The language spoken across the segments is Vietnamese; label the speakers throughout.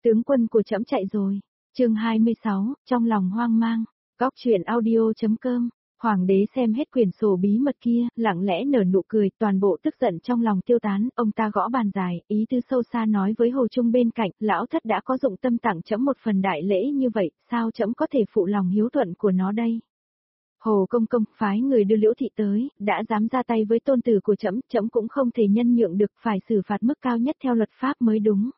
Speaker 1: Tướng quân của trẫm chạy rồi. Chương 26, trong lòng hoang mang. Góc truyện audio.com. Hoàng đế xem hết quyển sổ bí mật kia, lặng lẽ nở nụ cười, toàn bộ tức giận trong lòng tiêu tán, ông ta gõ bàn dài, ý tứ sâu xa nói với Hồ Trung bên cạnh, lão thất đã có dụng tâm tặng trẫm một phần đại lễ như vậy, sao trẫm có thể phụ lòng hiếu thuận của nó đây? Hồ công công phái người đưa Liễu thị tới, đã dám ra tay với tôn tử của trẫm, trẫm cũng không thể nhân nhượng được, phải xử phạt mức cao nhất theo luật pháp mới đúng.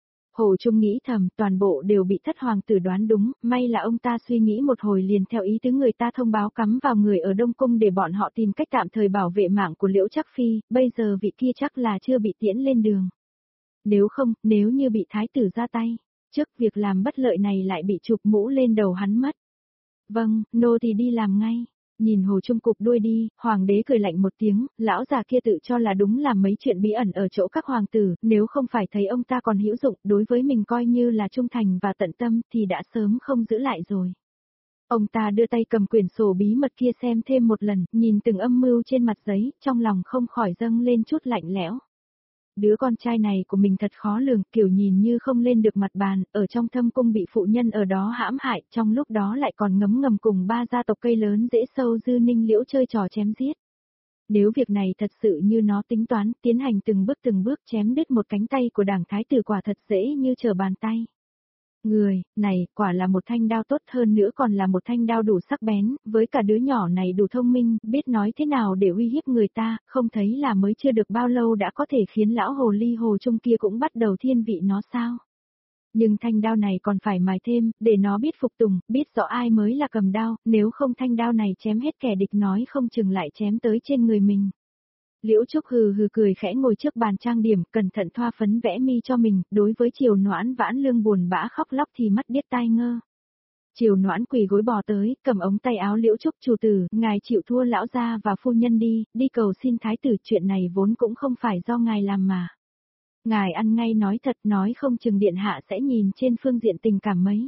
Speaker 1: Hồ Trung nghĩ thầm, toàn bộ đều bị thất hoàng tử đoán đúng, may là ông ta suy nghĩ một hồi liền theo ý tứ người ta thông báo cắm vào người ở Đông Cung để bọn họ tìm cách tạm thời bảo vệ mạng của Liễu Trác Phi, bây giờ vị kia chắc là chưa bị tiễn lên đường. Nếu không, nếu như bị thái tử ra tay, trước việc làm bất lợi này lại bị chụp mũ lên đầu hắn mất. Vâng, nô thì đi làm ngay. Nhìn Hồ Trung cụp đuôi đi, hoàng đế cười lạnh một tiếng, lão già kia tự cho là đúng làm mấy chuyện bí ẩn ở chỗ các hoàng tử, nếu không phải thấy ông ta còn hữu dụng, đối với mình coi như là trung thành và tận tâm, thì đã sớm không giữ lại rồi. Ông ta đưa tay cầm quyển sổ bí mật kia xem thêm một lần, nhìn từng âm mưu trên mặt giấy, trong lòng không khỏi dâng lên chút lạnh lẽo. Đứa con trai này của mình thật khó lường, kiểu nhìn như không lên được mặt bàn, ở trong thâm cung bị phụ nhân ở đó hãm hại, trong lúc đó lại còn ngấm ngầm cùng ba gia tộc cây lớn dễ sâu Dư Ninh Liễu chơi trò chém giết. Nếu việc này thật sự như nó tính toán, tiến hành từng bước chém đứt một cánh tay của đảng thái tử quả thật dễ như trở bàn tay. Người, này, quả là một thanh đao tốt hơn nữa còn là một thanh đao đủ sắc bén, với cả đứa nhỏ này đủ thông minh, biết nói thế nào để uy hiếp người ta, không thấy là mới chưa được bao lâu đã có thể khiến lão hồ ly Hồ Trung kia cũng bắt đầu thiên vị nó sao. Nhưng thanh đao này còn phải mài thêm, để nó biết phục tùng, biết rõ ai mới là cầm đao, nếu không thanh đao này chém hết kẻ địch nói không chừng lại chém tới trên người mình. Liễu Trúc hừ hừ cười khẽ ngồi trước bàn trang điểm, cẩn thận thoa phấn vẽ mi cho mình, đối với Triều Noãn Vãn Lương buồn bã khóc lóc thì mắt điếc tai ngơ. Triều Noãn quỳ gối bò tới, cầm ống tay áo Liễu Trúc, chủ tử, ngài chịu thua lão gia và phu nhân đi cầu xin thái tử, chuyện này vốn cũng không phải do ngài làm mà. Ngài ăn ngay nói thật, nói không chừng điện hạ sẽ nhìn trên phương diện tình cảm mấy.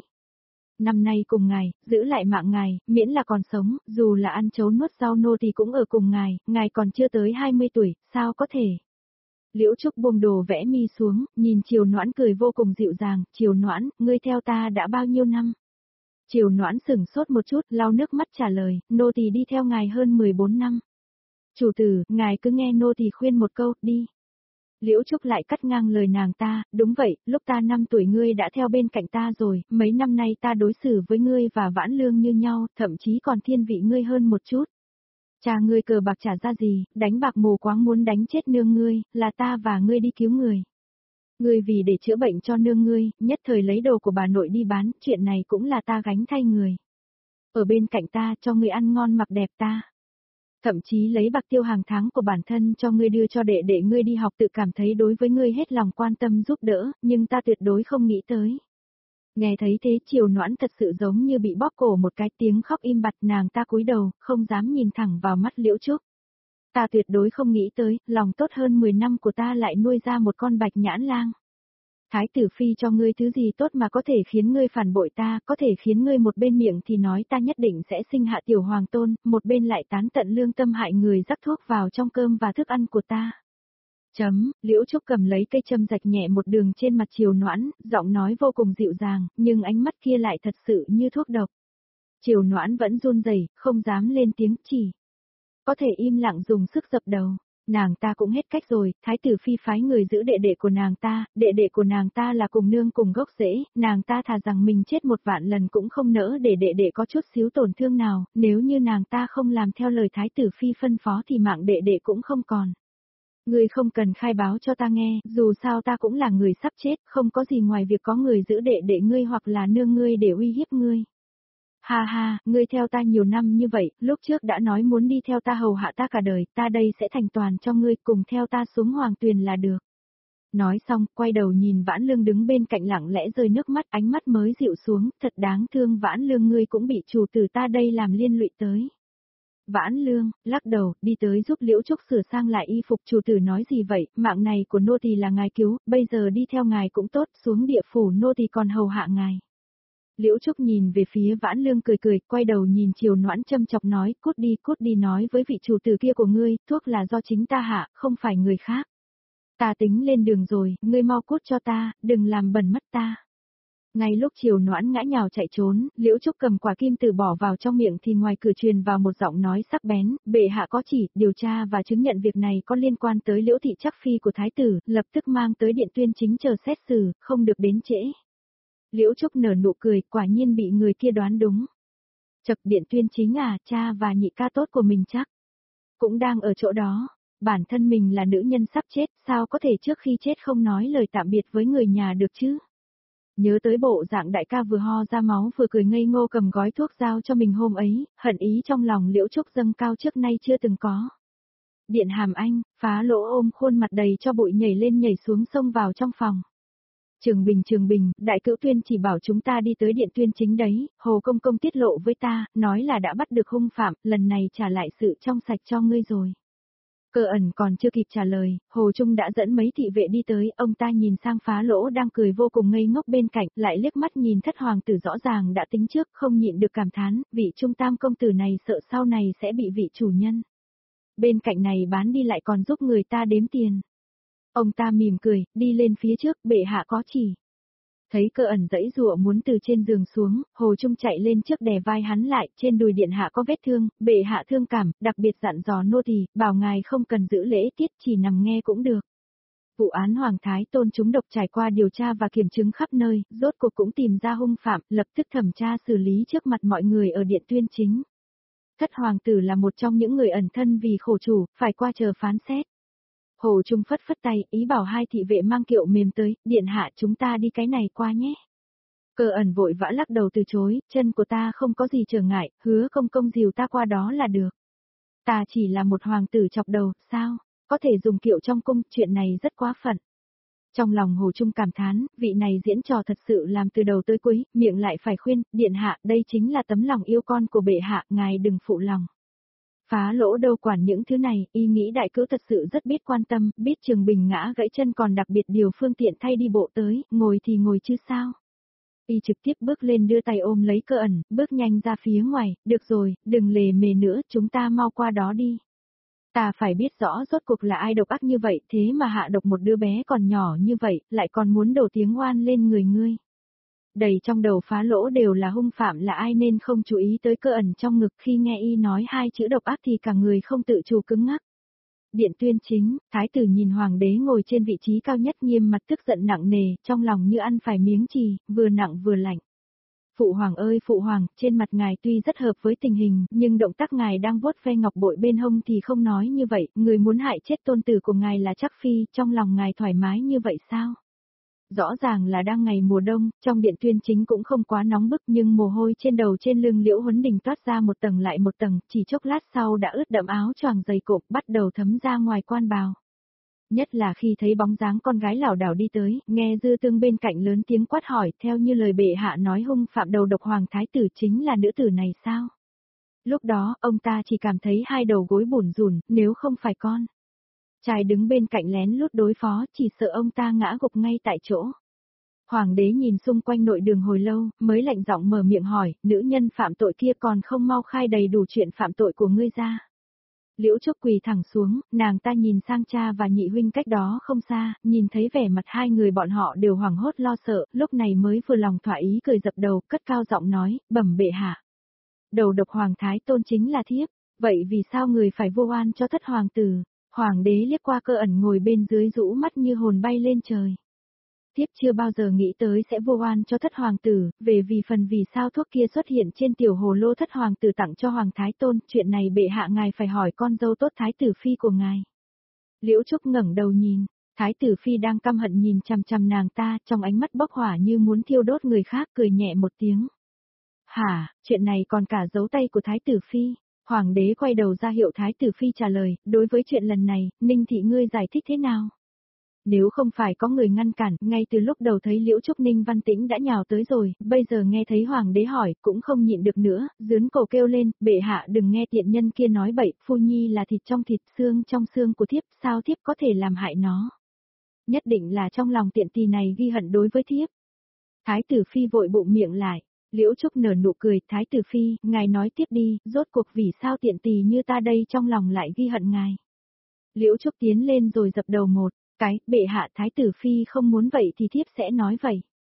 Speaker 1: Năm nay cùng ngài, giữ lại mạng ngài, miễn là còn sống, dù là ăn chấu nuốt rau nô thì cũng ở cùng ngài còn chưa tới 20 tuổi, sao có thể. Liễu Trúc buông đồ vẽ mi xuống, nhìn Triều Noãn cười vô cùng dịu dàng, Triều Noãn, ngươi theo ta đã bao nhiêu năm? Triều Noãn sửng sốt một chút, lau nước mắt trả lời, nô tỳ đi theo ngài hơn 14 năm. Chủ tử, ngài cứ nghe nô tỳ khuyên một câu, đi. Liễu Trúc lại cắt ngang lời nàng ta, đúng vậy, lúc ta 5 tuổi ngươi đã theo bên cạnh ta rồi, mấy năm nay ta đối xử với ngươi và Vãn Lương như nhau, thậm chí còn thiên vị ngươi hơn một chút. Cha ngươi cờ bạc trả ra gì, đánh bạc mù quáng muốn đánh chết nương ngươi, là ta và ngươi đi cứu người. Ngươi vì để chữa bệnh cho nương ngươi, nhất thời lấy đồ của bà nội đi bán, chuyện này cũng là ta gánh thay người. Ở bên cạnh ta cho ngươi ăn ngon mặc đẹp ta. Thậm chí lấy bạc tiêu hàng tháng của bản thân cho ngươi đưa cho đệ ngươi đi học, tự cảm thấy đối với ngươi hết lòng quan tâm giúp đỡ, nhưng ta tuyệt đối không nghĩ tới. Nghe thấy thế Triều Noãn thật sự giống như bị bóp cổ một cái, tiếng khóc im bặt, nàng ta cúi đầu, không dám nhìn thẳng vào mắt Liễu Trúc. Ta tuyệt đối không nghĩ tới, lòng tốt hơn 10 năm của ta lại nuôi ra một con bạch nhãn lang. Thái tử phi cho ngươi thứ gì tốt mà có thể khiến ngươi phản bội ta, có thể khiến ngươi một bên miệng thì nói ta nhất định sẽ sinh hạ tiểu hoàng tôn, một bên lại tán tận lương tâm hại người rắc thuốc vào trong cơm và thức ăn của ta. Liễu Trúc cầm lấy cây châm rạch nhẹ một đường trên mặt Triều Noãn, giọng nói vô cùng dịu dàng, nhưng ánh mắt kia lại thật sự như thuốc độc. Triều Noãn vẫn run rẩy, không dám lên tiếng, chỉ có thể im lặng dùng sức dập đầu. Nàng ta cũng hết cách rồi, thái tử phi phái người giữ đệ của nàng ta, đệ của nàng ta là cùng nương cùng gốc rễ, nàng ta thà rằng mình chết 1.000.000 lần cũng không nỡ để đệ có chút xíu tổn thương nào, nếu như nàng ta không làm theo lời thái tử phi phân phó thì mạng đệ cũng không còn. Ngươi không cần khai báo cho ta nghe, dù sao ta cũng là người sắp chết, không có gì ngoài việc có người giữ đệ ngươi hoặc là nương ngươi để uy hiếp ngươi. Ha ha, ngươi theo ta nhiều năm như vậy, lúc trước đã nói muốn đi theo ta hầu hạ ta cả đời, ta đây sẽ thành toàn cho ngươi, cùng theo ta xuống hoàng tuyền là được. Nói xong, quay đầu nhìn Vãn Lương đứng bên cạnh lặng lẽ rơi nước mắt, ánh mắt mới dịu xuống, thật đáng thương Vãn Lương, ngươi cũng bị chủ tử ta đây làm liên lụy tới. Vãn Lương, lắc đầu, đi tới giúp Liễu Trúc sửa sang lại y phục, chủ tử nói gì vậy, mạng này của nô tỳ là ngài cứu, bây giờ đi theo ngài cũng tốt, xuống địa phủ nô tỳ còn hầu hạ ngài. Liễu Trúc nhìn về phía Vãn Lương cười, quay đầu nhìn Triều Noãn châm chọc nói, cút đi nói với vị chủ tử kia của ngươi, thuốc là do chính ta hạ, không phải người khác. Ta tính lên đường rồi, ngươi mau cút cho ta, đừng làm bẩn mắt ta. Ngay lúc Triều Noãn ngã nhào chạy trốn, Liễu Trúc cầm quả kim từ bỏ vào trong miệng thì ngoài cửa truyền vào một giọng nói sắc bén, bệ hạ có chỉ, điều tra và chứng nhận việc này có liên quan tới Liễu thị chắc phi của thái tử, lập tức mang tới điện tuyên chính chờ xét xử, không được đến trễ. Liễu Trúc nở nụ cười, quả nhiên bị người kia đoán đúng. Chậc, điện tuyên chính à, cha và nhị ca tốt của mình chắc cũng đang ở chỗ đó. Bản thân mình là nữ nhân sắp chết, sao có thể trước khi chết không nói lời tạm biệt với người nhà được chứ? Nhớ tới bộ dạng đại ca vừa ho ra máu vừa cười ngây ngô cầm gói thuốc giao cho mình hôm ấy, hận ý trong lòng Liễu Trúc dâng cao trước nay chưa từng có. Điện Hàm Anh, Phá Lỗ ôm khuôn mặt đầy cho bụi nhảy lên nhảy xuống xông vào trong phòng. Trường Bình, đại cữu tuyên chỉ bảo chúng ta đi tới điện tuyên chính đấy, Hồ Công Công tiết lộ với ta, nói là đã bắt được hung phạm, lần này trả lại sự trong sạch cho ngươi rồi. Cơ ẩn còn chưa kịp trả lời, Hồ Trung đã dẫn mấy thị vệ đi tới, ông ta nhìn sang Phá Lỗ đang cười vô cùng ngây ngốc bên cạnh, lại liếc mắt nhìn thất hoàng tử rõ ràng đã tính trước, không nhịn được cảm thán, vị trung tam công tử này sợ sau này sẽ bị vị chủ nhân bên cạnh này bán đi lại còn giúp người ta đếm tiền. Ông ta mỉm cười, đi lên phía trước, bệ hạ có chỉ. Thấy Cơ ẩn giãy giụa muốn từ trên giường xuống, Hồ Trung chạy lên trước đè vai hắn lại, trên đùi điện hạ có vết thương, bệ hạ thương cảm, đặc biệt dặn dò nô tỳ, bảo ngài không cần giữ lễ tiết, chỉ nằm nghe cũng được. Vụ án Hoàng Thái Tôn chúng độc trải qua điều tra và kiểm chứng khắp nơi, rốt cuộc cũng tìm ra hung phạm, lập tức thẩm tra xử lý trước mặt mọi người ở điện tuyên chính. Thất hoàng tử là một trong những người ẩn thân vì khổ chủ, phải qua chờ phán xét. Hồ Trung phất phất tay, ý bảo hai thị vệ mang kiệu mềm tới, điện hạ chúng ta đi cái này qua nhé. Cơ ẩn vội vã lắc đầu từ chối, chân của ta không có gì trở ngại, hứa công công dìu ta qua đó là được. Ta chỉ là một hoàng tử chọc đầu, sao, có thể dùng kiệu trong cung, chuyện này rất quá phận. Trong lòng Hồ Trung cảm thán, vị này diễn trò thật sự làm từ đầu tới cuối, miệng lại phải khuyên, điện hạ, đây chính là tấm lòng yêu con của bệ hạ, ngài đừng phụ lòng. Phá Lỗ đâu quản những thứ này, y nghĩ đại cữu thật sự rất biết quan tâm, biết Trường Bình ngã gãy chân còn đặc biệt điều phương tiện thay đi bộ tới, ngồi thì ngồi chứ sao. Y trực tiếp bước lên đưa tay ôm lấy Cơ ẩn, bước nhanh ra phía ngoài, được rồi, đừng lề mề nữa, chúng ta mau qua đó đi. Ta phải biết rõ rốt cuộc là ai độc ác như vậy, thế mà hạ độc một đứa bé còn nhỏ như vậy, lại còn muốn đổ tiếng oan lên người ngươi. Đầy trong đầu Phá Lỗ đều là hung phạm là ai nên không chú ý tới Cơ ẩn trong ngực, khi nghe y nói hai chữ độc ác thì cả người không tự chủ cứng ngắc. Điện tuyên chính, thái tử nhìn hoàng đế ngồi trên vị trí cao nhất nghiêm mặt tức giận nặng nề, trong lòng như ăn phải miếng chì, vừa nặng vừa lạnh. Phụ hoàng ơi phụ hoàng, trên mặt ngài tuy rất hợp với tình hình, nhưng động tác ngài đang vuốt ve ngọc bội bên hông thì không nói như vậy, người muốn hại chết tôn tử của ngài là Trắc Phi, trong lòng ngài thoải mái như vậy sao? Rõ ràng là đang ngày mùa đông, trong điện tuyên chính cũng không quá nóng bức nhưng mồ hôi trên đầu trên lưng Liễu Huấn Đình toát ra một tầng lại một tầng, chỉ chốc lát sau đã ướt đẫm áo choàng dày cộm bắt đầu thấm ra ngoài quan bào. Nhất là khi thấy bóng dáng con gái lảo đảo đi tới, nghe Dư Tương bên cạnh lớn tiếng quát hỏi, theo như lời bệ hạ nói hung phạm đầu độc hoàng thái tử chính là nữ tử này sao? Lúc đó, ông ta chỉ cảm thấy hai đầu gối bủn rủn, nếu không phải con trai đứng bên cạnh lén lút đối phó, chỉ sợ ông ta ngã gục ngay tại chỗ. Hoàng đế nhìn xung quanh nội đường hồi lâu, mới lạnh giọng mở miệng hỏi, nữ nhân phạm tội kia còn không mau khai đầy đủ chuyện phạm tội của ngươi ra. Liễu Trúc quỳ thẳng xuống, nàng ta nhìn sang cha và nhị huynh cách đó không xa, nhìn thấy vẻ mặt hai người bọn họ đều hoảng hốt lo sợ, lúc này mới vừa lòng thỏa ý cười dập đầu, cất cao giọng nói, bẩm bệ hạ. Đầu độc hoàng thái tôn chính là thiếp, vậy vì sao người phải vô oan cho thất hoàng tử? Hoàng đế liếc qua Cơ ẩn ngồi bên dưới rũ mắt như hồn bay lên trời. Thiếp chưa bao giờ nghĩ tới sẽ vô oan cho thất hoàng tử, vì sao thuốc kia xuất hiện trên tiểu hồ lô thất hoàng tử tặng cho hoàng thái tôn, chuyện này bệ hạ ngài phải hỏi con dâu tốt thái tử phi của ngài. Liễu Trúc ngẩng đầu nhìn, thái tử phi đang căm hận nhìn chằm chằm nàng ta, trong ánh mắt bốc hỏa như muốn thiêu đốt người khác, cười nhẹ một tiếng. Hả, chuyện này còn cả dấu tay của thái tử phi. Hoàng đế quay đầu ra hiệu thái tử phi trả lời, đối với chuyện lần này, Ninh thị ngươi giải thích thế nào? Nếu không phải có người ngăn cản, ngay từ lúc đầu thấy Liễu Trúc Ninh Văn Tĩnh đã nhào tới rồi, bây giờ nghe thấy hoàng đế hỏi, cũng không nhịn được nữa, dướn cổ kêu lên, bệ hạ đừng nghe tiện nhân kia nói bậy, phu nhi là thịt trong thịt, xương trong xương của thiếp, sao thiếp có thể làm hại nó? Nhất định là trong lòng tiện tỳ này ghi hận đối với thiếp. Thái tử phi vội bụng miệng lại. Liễu Trúc nở nụ cười, thái tử phi, ngài nói tiếp đi, rốt cuộc vì sao tiện tỳ như ta đây trong lòng lại ghi hận ngài. Liễu Trúc tiến lên rồi dập đầu một cái, bệ hạ thái tử phi không muốn vậy thì thiếp sẽ nói vậy.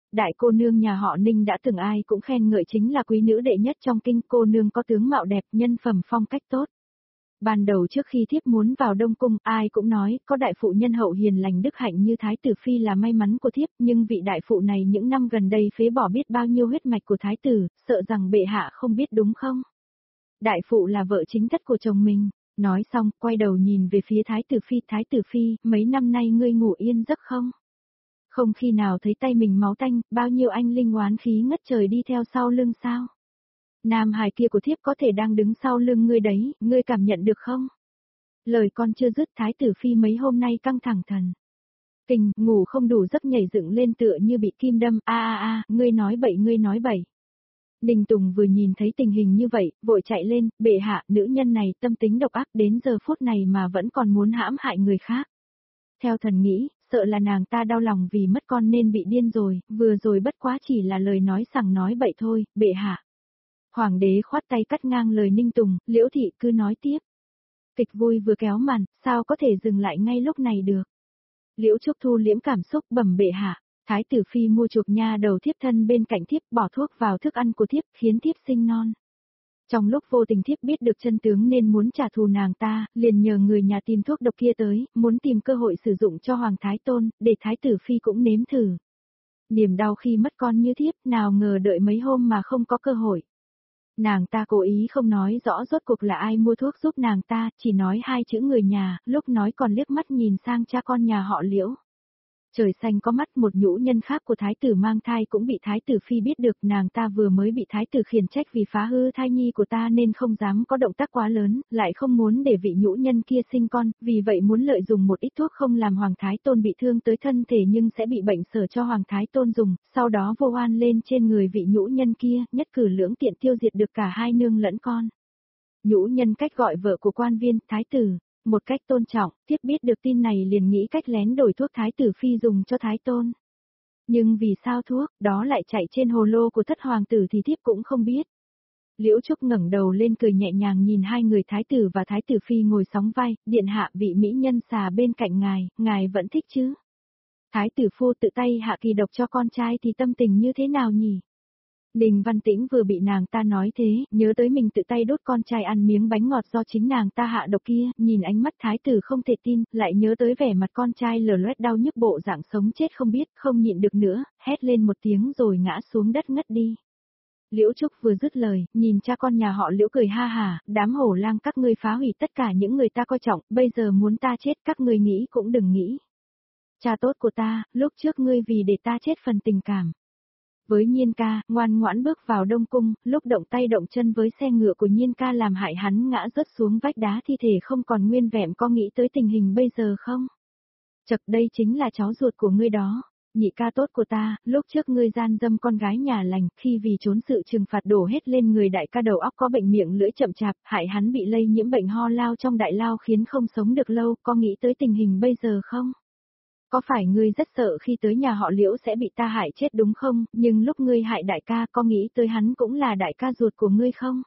Speaker 1: Đại cô nương nhà họ Ninh đã từng ai cũng khen ngợi chính là quý nữ đệ nhất trong kinh, cô nương có tướng mạo đẹp, nhân phẩm phong cách tốt. Ban đầu trước khi thiếp muốn vào Đông Cung, ai cũng nói, có đại phụ nhân hậu hiền lành đức hạnh như Thái tử Phi là may mắn của thiếp, nhưng vị đại phụ này những năm gần đây phế bỏ biết bao nhiêu huyết mạch của Thái tử, sợ rằng bệ hạ không biết đúng không? Đại phụ là vợ chính thất của chồng mình. Nói xong, quay đầu nhìn về phía Thái tử Phi, mấy năm nay ngươi ngủ yên giấc không? Không khi nào thấy tay mình máu tanh, bao nhiêu anh linh oán khí ngất trời đi theo sau lưng sao? Nam hài kia của thiếp có thể đang đứng sau lưng ngươi đấy, ngươi cảm nhận được không? Lời con chưa dứt, Thái tử Phi mấy hôm nay căng thẳng thần. Kinh, ngủ không đủ giấc nhảy dựng lên tựa như bị kim đâm, ngươi nói bậy. Ninh Tùng vừa nhìn thấy tình hình như vậy, vội chạy lên, bệ hạ, nữ nhân này tâm tính độc ác đến giờ phút này mà vẫn còn muốn hãm hại người khác. Theo thần nghĩ, sợ là nàng ta đau lòng vì mất con nên bị điên rồi, vừa rồi bất quá chỉ là lời nói sằng nói bậy thôi, bệ hạ. Hoàng đế khoát tay cắt ngang lời Ninh Tùng, Liễu Thị cứ nói tiếp. Kịch vui vừa kéo màn, sao có thể dừng lại ngay lúc này được. Liễu Trúc thu liễm cảm xúc bẩm bệ hạ, Thái tử Phi mua chuộc nha đầu thiếp thân bên cạnh thiếp bỏ thuốc vào thức ăn của thiếp khiến thiếp sinh non. Trong lúc vô tình thiếp biết được chân tướng nên muốn trả thù nàng ta, liền nhờ người nhà tìm thuốc độc kia tới, muốn tìm cơ hội sử dụng cho Hoàng Thái Tôn, để Thái tử Phi cũng nếm thử. Niềm đau khi mất con như thiếp, nào ngờ đợi mấy hôm mà không có cơ hội. Nàng ta cố ý không nói rõ rốt cuộc là ai mua thuốc giúp nàng ta, chỉ nói hai chữ người nhà, lúc nói còn liếc mắt nhìn sang cha con nhà họ Liễu. Trời xanh có mắt, một nhũ nhân khác của thái tử mang thai cũng bị thái tử Phi biết được, nàng ta vừa mới bị thái tử khiển trách vì phá hư thai nhi của ta nên không dám có động tác quá lớn, lại không muốn để vị nhũ nhân kia sinh con, vì vậy muốn lợi dụng một ít thuốc không làm Hoàng Thái Tôn bị thương tới thân thể nhưng sẽ bị bệnh sở cho Hoàng Thái Tôn dùng, sau đó vô oan lên trên người vị nhũ nhân kia, nhất cử lưỡng tiện tiêu diệt được cả hai nương lẫn con. Nhũ nhân cách gọi vợ của quan viên, thái tử. Một cách tôn trọng, thiếp biết được tin này liền nghĩ cách lén đổi thuốc Thái tử Phi dùng cho Thái Tôn. Nhưng vì sao thuốc, đó lại chạy trên hồ lô của thất hoàng tử thì thiếp cũng không biết. Liễu Trúc ngẩng đầu lên cười nhẹ nhàng nhìn hai người Thái tử và Thái tử Phi ngồi sóng vai, điện hạ vị mỹ nhân xà bên cạnh ngài vẫn thích chứ? Thái tử phu tự tay hạ kỳ độc cho con trai thì tâm tình như thế nào nhỉ? Ninh Văn Tĩnh vừa bị nàng ta nói thế, nhớ tới mình tự tay đốt con trai ăn miếng bánh ngọt do chính nàng ta hạ độc kia, nhìn ánh mắt thái tử không thể tin, lại nhớ tới vẻ mặt con trai lở loét đau nhức bộ dạng sống chết không biết, không nhịn được nữa, hét lên một tiếng rồi ngã xuống đất ngất đi. Liễu Trúc vừa dứt lời, nhìn cha con nhà họ Liễu cười ha hả, đám hổ lang các ngươi phá hủy tất cả những người ta coi trọng, bây giờ muốn ta chết các ngươi nghĩ cũng đừng nghĩ. Cha tốt của ta, lúc trước ngươi vì để ta chết phần tình cảm. Với Nhiên ca, ngoan ngoãn bước vào Đông Cung, lúc động tay động chân với xe ngựa của Nhiên ca làm hại hắn ngã rớt xuống vách đá thi thể không còn nguyên vẹn, có nghĩ tới tình hình bây giờ không? Chật, đây chính là cháu ruột của ngươi đó. Nhị ca tốt của ta, lúc trước ngươi gian dâm con gái nhà lành, khi vì trốn sự trừng phạt đổ hết lên người đại ca đầu óc có bệnh miệng lưỡi chậm chạp, hại hắn bị lây nhiễm bệnh ho lao trong đại lao khiến không sống được lâu, có nghĩ tới tình hình bây giờ không? Có phải ngươi rất sợ khi tới nhà họ Liễu sẽ bị ta hại chết đúng không, nhưng lúc ngươi hại đại ca có nghĩ tới hắn cũng là đại ca ruột của ngươi không?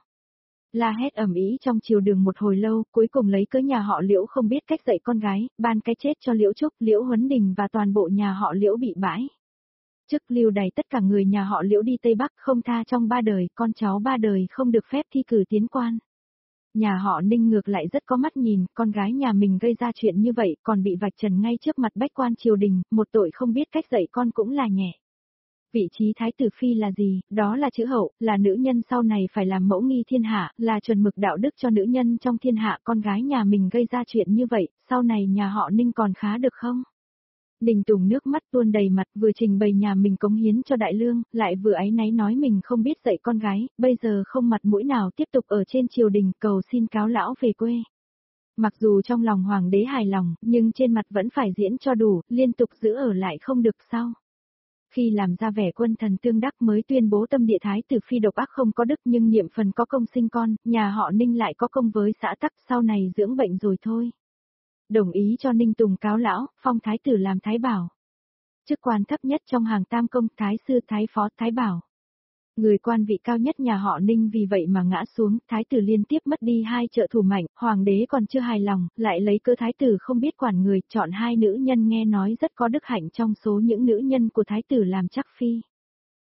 Speaker 1: La hét ầm ĩ trong triều đường một hồi lâu, cuối cùng lấy cớ nhà họ Liễu không biết cách dạy con gái, ban cái chết cho Liễu Trúc, Liễu Huấn Đình và toàn bộ nhà họ Liễu bị bãi. Chức lưu đày tất cả người nhà họ Liễu đi Tây Bắc không tha trong 3 đời, con cháu 3 đời không được phép thi cử tiến quan. Nhà họ Ninh ngược lại rất có mắt nhìn, con gái nhà mình gây ra chuyện như vậy còn bị vạch trần ngay trước mặt bách quan triều đình, một tội không biết cách dạy con cũng là nhẹ. Vị trí Thái tử Phi là gì, đó là chữ hậu, là nữ nhân sau này phải làm mẫu nghi thiên hạ, là chuẩn mực đạo đức cho nữ nhân trong thiên hạ, con gái nhà mình gây ra chuyện như vậy, sau này nhà họ Ninh còn khá được không? Ninh Tùng nước mắt tuôn đầy mặt, vừa trình bày nhà mình cống hiến cho đại lương, lại vừa áy náy nói mình không biết dạy con gái, bây giờ không mặt mũi nào tiếp tục ở trên triều đình cầu xin cáo lão về quê. Mặc dù trong lòng hoàng đế hài lòng, nhưng trên mặt vẫn phải diễn cho đủ, liên tục giữ ở lại không được sao. Khi làm ra vẻ quân thần tương đắc mới tuyên bố tâm địa Thái tử Phi độc ác không có đức nhưng niệm phần có công sinh con, nhà họ Ninh lại có công với xã tắc, sau này dưỡng bệnh rồi thôi. Đồng ý cho Ninh Tùng cáo lão, phong thái tử làm thái bảo. Chức quan thấp nhất trong hàng tam công, thái sư, thái phó, thái bảo. Người quan vị cao nhất nhà họ Ninh vì vậy mà ngã xuống, thái tử liên tiếp mất đi 2 trợ thủ mạnh, hoàng đế còn chưa hài lòng, lại lấy cớ thái tử không biết quản người, chọn 2 nữ nhân nghe nói rất có đức hạnh trong số những nữ nhân của thái tử làm chắc phi.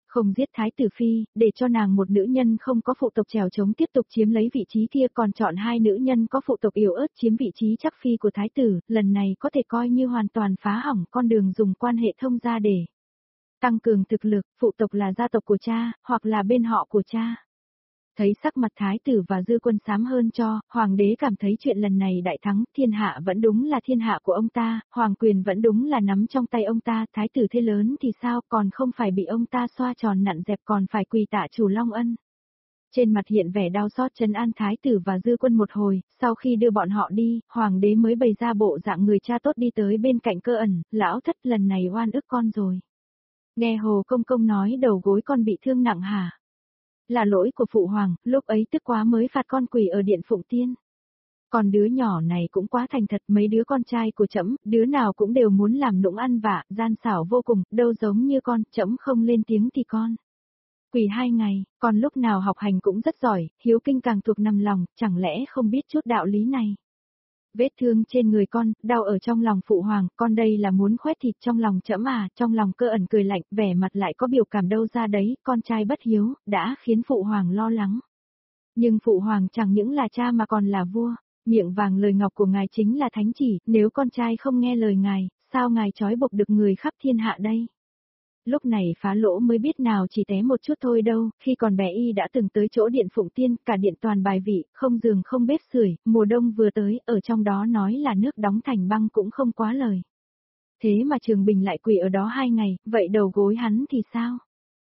Speaker 1: Không giết thái tử phi, để cho nàng một nữ nhân không có phụ tộc trèo chống tiếp tục chiếm lấy vị trí kia, còn chọn hai nữ nhân có phụ tộc yếu ớt chiếm vị trí chắc phi của thái tử, lần này có thể coi như hoàn toàn phá hỏng con đường dùng quan hệ thông gia để tăng cường thực lực, phụ tộc là gia tộc của cha, hoặc là bên họ của cha. Thấy sắc mặt thái tử và dư quân xám hơn cho, hoàng đế cảm thấy chuyện lần này đại thắng, thiên hạ vẫn đúng là thiên hạ của ông ta, hoàng quyền vẫn đúng là nắm trong tay ông ta, thái tử thế lớn thì sao, còn không phải bị ông ta xoa tròn nặn dẹp, còn phải quỳ tạ chủ Long Ân. Trên mặt hiện vẻ đau xót trấn an thái tử và dư quân một hồi, sau khi đưa bọn họ đi, hoàng đế mới bày ra bộ dạng người cha tốt đi tới bên cạnh Cơ Ẩn, lão thất lần này oan ức con rồi. Nghe Hồ Công Công nói đầu gối con bị thương nặng hả? Là lỗi của phụ hoàng, lúc ấy tức quá mới phạt con quỳ ở điện Phụng Tiên. Còn đứa nhỏ này cũng quá thành thật, mấy đứa con trai của trẫm, đứa nào cũng đều muốn làm nũng ăn vạ, gian xảo vô cùng, đâu giống như con, trẫm không lên tiếng thì con. Quỳ 2 ngày, con lúc nào học hành cũng rất giỏi, hiếu kinh càng thuộc nằm lòng, chẳng lẽ không biết chút đạo lý này. Vết thương trên người con, đau ở trong lòng phụ hoàng, con đây là muốn khoét thịt trong lòng trẫm à, trong lòng Cơ Ẩn cười lạnh, vẻ mặt lại có biểu cảm đâu ra đấy, con trai bất hiếu, đã khiến phụ hoàng lo lắng. Nhưng phụ hoàng chẳng những là cha mà còn là vua, miệng vàng lời ngọc của ngài chính là thánh chỉ, nếu con trai không nghe lời ngài, sao ngài trói buộc được người khắp thiên hạ đây? Lúc này Phá Lỗ mới biết nào chỉ té một chút thôi đâu, khi còn bé y đã từng tới chỗ điện Phụng Tiên, cả điện toàn bài vị, không giường không bếp sưởi, mùa đông vừa tới, ở trong đó nói là nước đóng thành băng cũng không quá lời. Thế mà Trường Bình lại quỳ ở đó 2 ngày, vậy đầu gối hắn thì sao?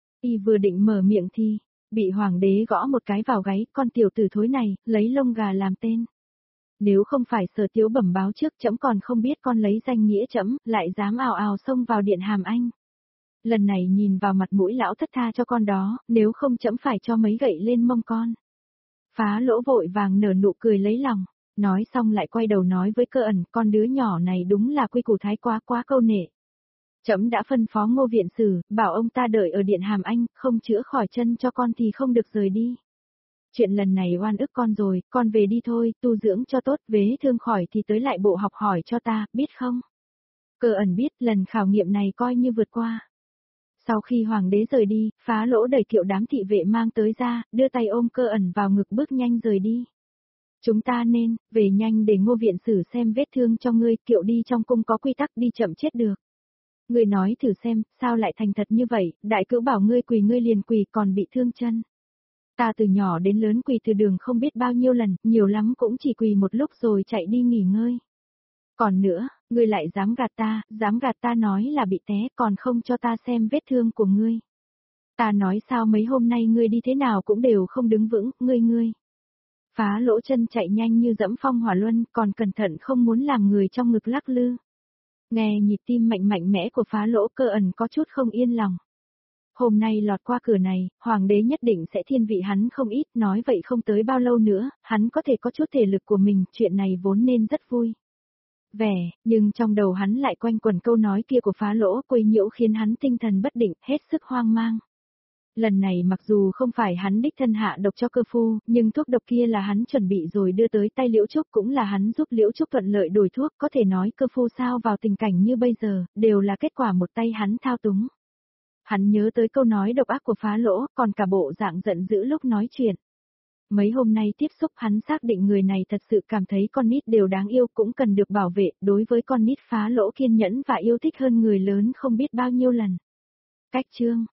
Speaker 1: Y vừa định mở miệng thì, bị hoàng đế gõ một cái vào gáy, con tiểu tử thối này, lấy lông gà làm tên. Nếu không phải Sở Tiếu bẩm báo trước, trẫm còn không biết con lấy danh nghĩa trẫm, lại dám ào ào xông vào điện Hàm Anh. Lần này nhìn vào mặt mũi lão thất tha cho con đó, nếu không trẫm phải cho mấy gậy lên mông con. Phá Lỗ vội vàng nở nụ cười lấy lòng, nói xong lại quay đầu nói với Cơ Ẩn, con đứa nhỏ này đúng là quy củ thái quá câu nệ. Trẫm đã phân phó Ngô viện sử, bảo ông ta đợi ở điện Hàm Anh, không chữa khỏi chân cho con thì không được rời đi. Chuyện lần này oan ức con rồi, con về đi thôi, tu dưỡng cho tốt, vế thương khỏi thì tới lại bộ học hỏi cho ta, biết không? Cơ Ẩn biết lần khảo nghiệm này coi như vượt qua. Sau khi hoàng đế rời đi, Phá Lỗ đẩy kiệu đám thị vệ mang tới ra, đưa tay ôm Cơ Ẩn vào ngực bước nhanh rời đi. Chúng ta nên, về nhanh để Ngô viện sử xem vết thương cho ngươi, kiệu đi trong cung có quy tắc đi chậm chết được. Ngươi nói thử xem, sao lại thành thật như vậy, đại cữu bảo ngươi quỳ ngươi liền quỳ còn bị thương chân. Ta từ nhỏ đến lớn quỳ từ đường không biết bao nhiêu lần, nhiều lắm cũng chỉ quỳ một lúc rồi chạy đi nghỉ ngơi. Còn nữa, ngươi lại dám gạt ta nói là bị té còn không cho ta xem vết thương của ngươi. Ta nói sao mấy hôm nay ngươi đi thế nào cũng đều không đứng vững, ngươi. Phá Lỗ chân chạy nhanh như dẫm phong hỏa luân, còn cẩn thận không muốn làm người trong ngực lắc lư. Nghe nhịp tim mạnh mẽ của Phá Lỗ, Cơ Ẩn có chút không yên lòng. Hôm nay lọt qua cửa này, hoàng đế nhất định sẽ thiên vị hắn không ít, nói vậy không tới bao lâu nữa, hắn có thể có chút thể lực của mình, chuyện này vốn nên rất vui. Nhưng trong đầu hắn lại quanh quẩn câu nói kia của Phá Lỗ quấy nhiễu khiến hắn tinh thần bất định, hết sức hoang mang. Lần này mặc dù không phải hắn đích thân hạ độc cho Cơ Phu, nhưng thuốc độc kia là hắn chuẩn bị rồi đưa tới tay Liễu Trúc, cũng là hắn giúp Liễu Trúc thuận lợi đổi thuốc, có thể nói Cơ Phu sao vào tình cảnh như bây giờ, đều là kết quả một tay hắn thao túng. Hắn nhớ tới câu nói độc ác của Phá Lỗ, còn cả bộ dạng giận dữ lúc nói chuyện. Mấy hôm nay tiếp xúc hắn xác định người này thật sự cảm thấy con nít đều đáng yêu cũng cần được bảo vệ, đối với con nít Phá Lỗ kiên nhẫn và yêu thích hơn người lớn không biết bao nhiêu lần. Cách chương